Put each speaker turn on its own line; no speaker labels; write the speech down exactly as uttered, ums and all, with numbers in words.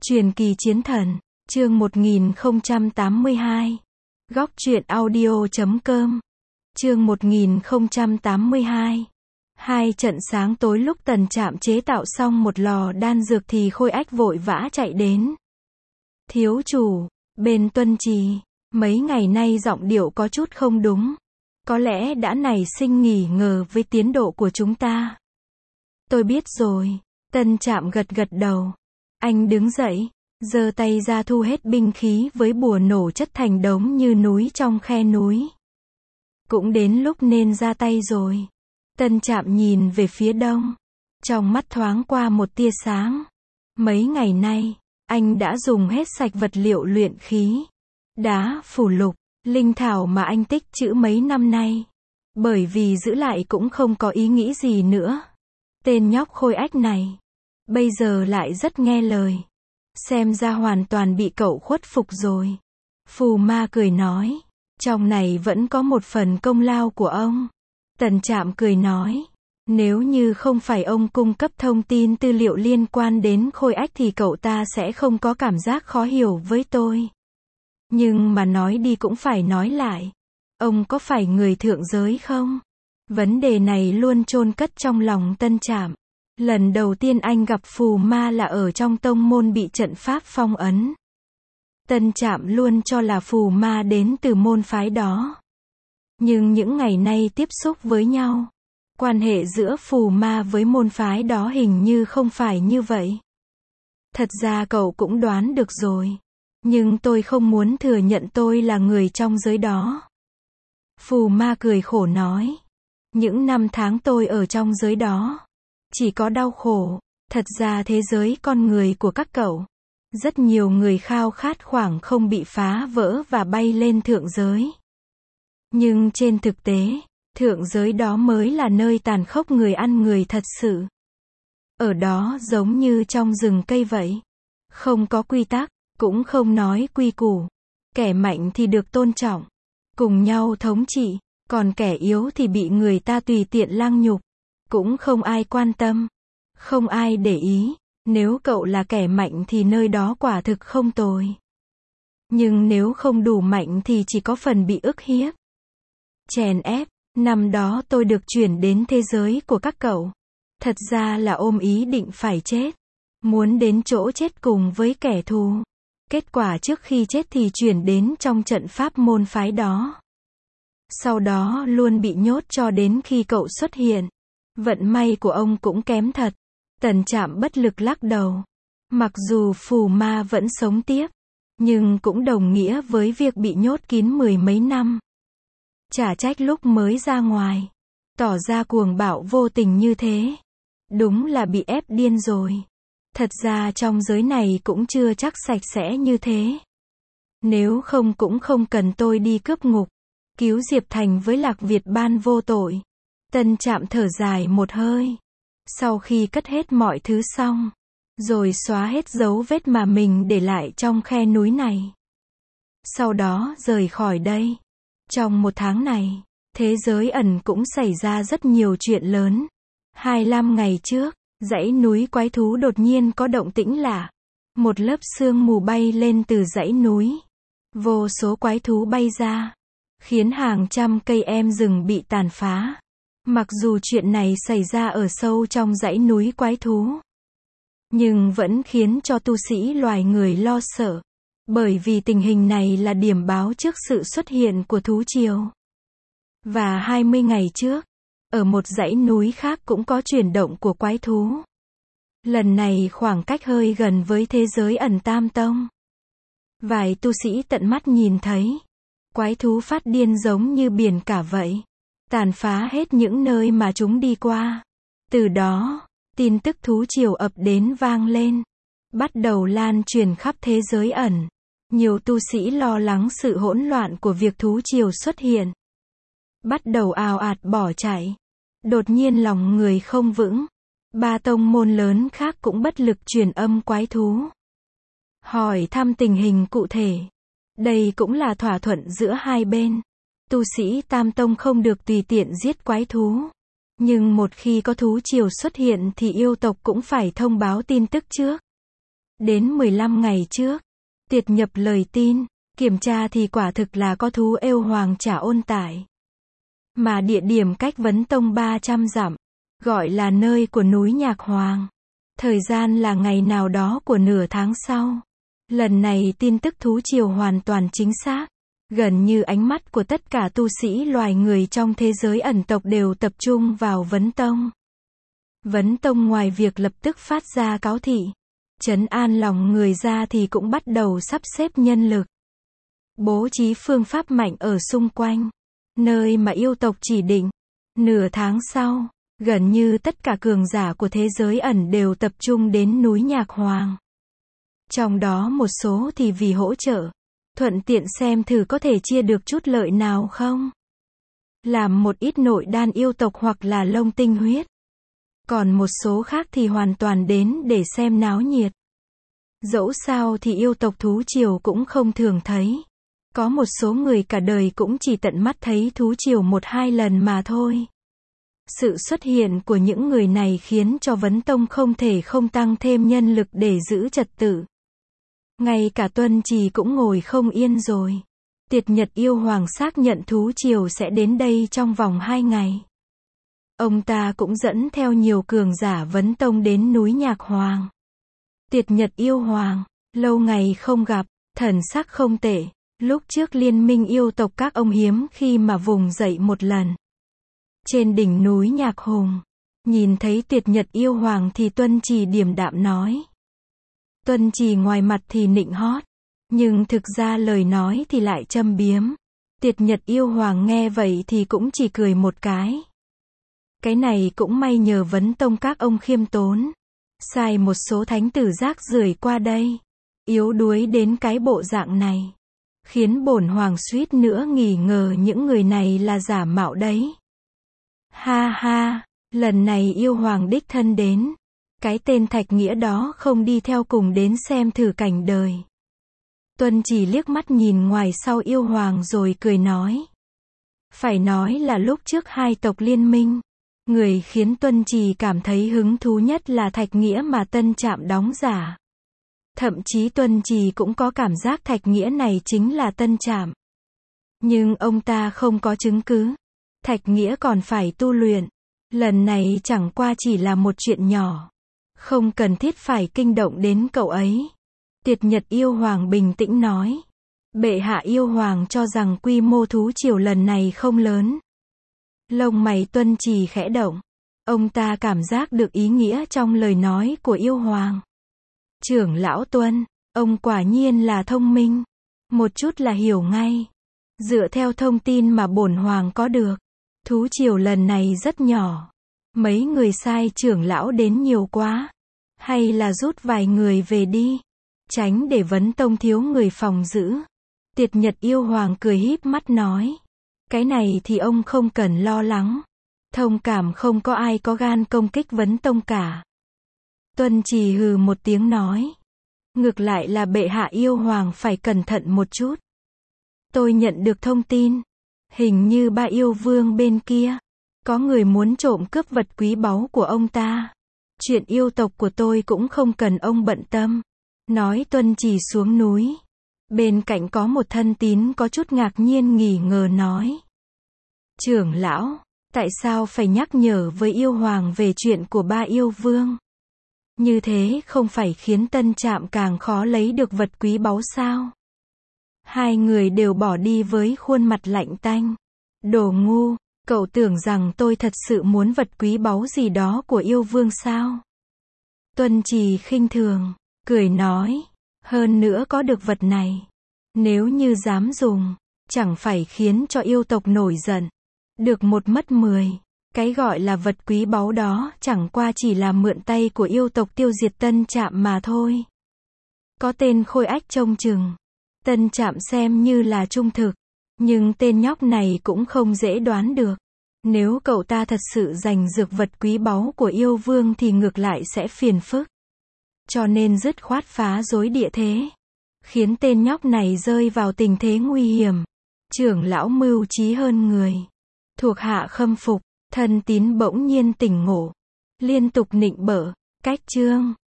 Truyền kỳ chiến thần, chương một nghìn không trăm tám mươi hai. Góc truyện audio chấm com. Chương một nghìn không trăm tám mươi hai. Hai trận sáng tối lúc Tần Trạm chế tạo xong một lò đan dược thì Khôi Ách vội vã chạy đến. Thiếu chủ, bên Tuân Trì, mấy ngày nay giọng điệu có chút không đúng. Có lẽ đã nảy sinh nghi ngờ với tiến độ của chúng ta. Tôi biết rồi, Tần Trạm gật gật đầu. Anh đứng dậy, giơ tay ra thu hết binh khí với bùa nổ chất thành đống như núi trong khe núi. Cũng đến lúc nên ra tay rồi. Tần Trạm nhìn về phía đông. Trong mắt thoáng qua một tia sáng. Mấy ngày nay, anh đã dùng hết sạch vật liệu luyện khí. Đá, phù lục, linh thảo mà anh tích trữ mấy năm nay. Bởi vì giữ lại cũng không có ý nghĩ gì nữa. Tên nhóc Khôi Ách này, bây giờ lại rất nghe lời. Xem ra hoàn toàn bị cậu khuất phục rồi. Phù Ma cười nói. Trong này vẫn có một phần công lao của ông. Tần Trạm cười nói. Nếu như không phải ông cung cấp thông tin tư liệu liên quan đến Khôi Ách thì cậu ta sẽ không có cảm giác khó hiểu với tôi. Nhưng mà nói đi cũng phải nói lại. Ông có phải người thượng giới không? Vấn đề này luôn chôn cất trong lòng Tần Trạm. Lần đầu tiên anh gặp Phù Ma là ở trong tông môn bị trận pháp phong ấn. Tần Trạm luôn cho là Phù Ma đến từ môn phái đó. Nhưng những ngày nay tiếp xúc với nhau, quan hệ giữa Phù Ma với môn phái đó hình như không phải như vậy. Thật ra cậu cũng đoán được rồi. Nhưng tôi không muốn thừa nhận tôi là người trong giới đó. Phù Ma cười khổ nói. Những năm tháng tôi ở trong giới đó, chỉ có đau khổ. Thật ra thế giới con người của các cậu, rất nhiều người khao khát khoảng không bị phá vỡ và bay lên thượng giới. Nhưng trên thực tế, thượng giới đó mới là nơi tàn khốc người ăn người thật sự. Ở đó giống như trong rừng cây vậy. Không có quy tắc, cũng không nói quy củ. Kẻ mạnh thì được tôn trọng, cùng nhau thống trị, còn kẻ yếu thì bị người ta tùy tiện lang nhục. Cũng không ai quan tâm, không ai để ý. Nếu cậu là kẻ mạnh thì nơi đó quả thực không tồi. Nhưng nếu không đủ mạnh thì chỉ có phần bị ức hiếp, chèn ép. Năm đó tôi được chuyển đến thế giới của các cậu. Thật ra là ôm ý định phải chết. Muốn đến chỗ chết cùng với kẻ thù. Kết quả trước khi chết thì chuyển đến trong trận pháp môn phái đó. Sau đó luôn bị nhốt cho đến khi cậu xuất hiện. Vận may của ông cũng kém thật. Tần Trạm bất lực lắc đầu. Mặc dù Phù Ma vẫn sống tiếp, nhưng cũng đồng nghĩa với việc bị nhốt kín mười mấy năm. Chả trách lúc mới ra ngoài, tỏ ra cuồng bạo vô tình như thế. Đúng là bị ép điên rồi. Thật ra trong giới này cũng chưa chắc sạch sẽ như thế. Nếu không cũng không cần tôi đi cướp ngục, cứu Diệp Thành với Lạc Việt Ban vô tội. Tần Trạm thở dài một hơi. Sau khi cất hết mọi thứ xong, rồi xóa hết dấu vết mà mình để lại trong khe núi này. Sau đó rời khỏi đây. Trong một tháng này, thế giới ẩn cũng xảy ra rất nhiều chuyện lớn. hai mươi lăm ngày trước, dãy núi quái thú đột nhiên có động tĩnh lạ. Một lớp sương mù bay lên từ dãy núi. Vô số quái thú bay ra, khiến hàng trăm cây em rừng bị tàn phá. Mặc dù chuyện này xảy ra ở sâu trong dãy núi quái thú, nhưng vẫn khiến cho tu sĩ loài người lo sợ. Bởi vì tình hình này là điểm báo trước sự xuất hiện của thú triều. Và hai mươi ngày trước, ở một dãy núi khác cũng có chuyển động của quái thú. Lần này khoảng cách hơi gần với thế giới ẩn Tam Tông. Vài tu sĩ tận mắt nhìn thấy. Quái thú phát điên giống như biển cả vậy. Tàn phá hết những nơi mà chúng đi qua. Từ đó, tin tức thú triều ập đến vang lên. Bắt đầu lan truyền khắp thế giới ẩn. Nhiều tu sĩ lo lắng sự hỗn loạn của việc thú triều xuất hiện. Bắt đầu ào ạt bỏ chạy. Đột nhiên lòng người không vững. Ba tông môn lớn khác cũng bất lực truyền âm quái thú. Hỏi thăm tình hình cụ thể. Đây cũng là thỏa thuận giữa hai bên. Tu sĩ Tam Tông không được tùy tiện giết quái thú. Nhưng một khi có thú triều xuất hiện thì yêu tộc cũng phải thông báo tin tức trước. Đến mười lăm ngày trước, Tiệt nhập lời tin, kiểm tra thì quả thực là có thú êu hoàng trả ôn tải. Mà địa điểm cách Vấn Tông ba trăm dặm, gọi là nơi của núi Nhạc Hoàng. Thời gian là ngày nào đó của nửa tháng sau. Lần này tin tức thú triều hoàn toàn chính xác. Gần như ánh mắt của tất cả tu sĩ loài người trong thế giới ẩn tộc đều tập trung vào Vấn Tông. Vấn Tông ngoài việc lập tức phát ra cáo thị, trấn an lòng người ra thì cũng bắt đầu sắp xếp nhân lực. Bố trí phương pháp mạnh ở xung quanh, nơi mà yêu tộc chỉ định. Nửa tháng sau, gần như tất cả cường giả của thế giới ẩn đều tập trung đến núi Nhạc Hoàng. Trong đó một số thì vì hỗ trợ, thuận tiện xem thử có thể chia được chút lợi nào không. Làm một ít nội đan yêu tộc hoặc là lông tinh huyết. Còn một số khác thì hoàn toàn đến để xem náo nhiệt. Dẫu sao thì yêu tộc thú triều cũng không thường thấy. Có một số người cả đời cũng chỉ tận mắt thấy thú triều một hai lần mà thôi. Sự xuất hiện của những người này khiến cho Vấn Tông không thể không tăng thêm nhân lực để giữ trật tự. Ngay cả Tuân Trì cũng ngồi không yên rồi. Tiệt Nhật yêu hoàng xác nhận thú triều sẽ đến đây trong vòng hai ngày. Ông ta cũng dẫn theo nhiều cường giả Vấn Tông đến núi Nhạc Hoàng. Tiệt Nhật yêu hoàng, lâu ngày không gặp, thần sắc không tệ. Lúc trước liên minh yêu tộc các ông hiếm khi mà vùng dậy một lần. Trên đỉnh núi Nhạc Hùng, nhìn thấy Tiệt Nhật yêu hoàng thì Tuân Trì điềm đạm nói. Tuân Trì ngoài mặt thì nịnh hót, nhưng thực ra lời nói thì lại châm biếm. Tiệt Nhật yêu hoàng nghe vậy thì cũng chỉ cười một cái. Cái này cũng may nhờ Vấn Tông các ông khiêm tốn, sai một số thánh tử rác rưởi qua đây, yếu đuối đến cái bộ dạng này, khiến bổn hoàng suýt nữa nghi ngờ những người này là giả mạo đấy. Ha ha, lần này yêu hoàng đích thân đến, cái tên Thạch Nghĩa đó không đi theo cùng đến xem thử cảnh đời. Tuân Trì liếc mắt nhìn ngoài sau yêu hoàng rồi cười nói. Phải nói là lúc trước hai tộc liên minh, người khiến Tuân Trì cảm thấy hứng thú nhất là Thạch Nghĩa mà Tân Trạm đóng giả. Thậm chí Tuân Trì cũng có cảm giác Thạch Nghĩa này chính là Tân Trạm. Nhưng ông ta không có chứng cứ. Thạch Nghĩa còn phải tu luyện. Lần này chẳng qua chỉ là một chuyện nhỏ. Không cần thiết phải kinh động đến cậu ấy. Tiệt Nhật yêu hoàng bình tĩnh nói. Bệ hạ yêu hoàng cho rằng quy mô thú triều lần này không lớn. Lông mày Tuân Trì khẽ động. Ông ta cảm giác được ý nghĩa trong lời nói của yêu hoàng. Trưởng lão Tuân, ông quả nhiên là thông minh. Một chút là hiểu ngay. Dựa theo thông tin mà bổn hoàng có được, thú triều lần này rất nhỏ. Mấy người sai trưởng lão đến nhiều quá. Hay là rút vài người về đi. Tránh để Vấn Tông thiếu người phòng giữ. Tiệt Nhật yêu hoàng cười híp mắt nói. Cái này thì ông không cần lo lắng. Thông cảm không có ai có gan công kích Vấn Tông cả. Tuân Trì hừ một tiếng nói. Ngược lại là bệ hạ yêu hoàng phải cẩn thận một chút. Tôi nhận được thông tin. Hình như ba yêu vương bên kia. Có người muốn trộm cướp vật quý báu của ông ta. Chuyện yêu tộc của tôi cũng không cần ông bận tâm. Nói Tuân Trì xuống núi. Bên cạnh có một thân tín có chút ngạc nhiên nghi ngờ nói. Trưởng lão, tại sao phải nhắc nhở với yêu hoàng về chuyện của ba yêu vương? Như thế không phải khiến Tân Trạm càng khó lấy được vật quý báu sao? Hai người đều bỏ đi với khuôn mặt lạnh tanh. Đồ ngu, cậu tưởng rằng tôi thật sự muốn vật quý báu gì đó của yêu vương sao? Tuân Trì khinh thường, cười nói. Hơn nữa có được vật này. Nếu như dám dùng, chẳng phải khiến cho yêu tộc nổi giận. Được một mất mười. Cái gọi là vật quý báu đó chẳng qua chỉ là mượn tay của yêu tộc tiêu diệt Tân Trạm mà thôi. Có tên Khôi Ách trông chừng. Tân Trạm xem như là trung thực. Nhưng tên nhóc này cũng không dễ đoán được. Nếu cậu ta thật sự giành dược vật quý báu của yêu vương thì ngược lại sẽ phiền phức. Cho nên dứt khoát phá rối địa thế. Khiến tên nhóc này rơi vào tình thế nguy hiểm. Trưởng lão mưu trí hơn người. Thuộc hạ khâm phục. Thân tín bỗng nhiên tỉnh ngộ. Liên tục nịnh bợ. Cách chương.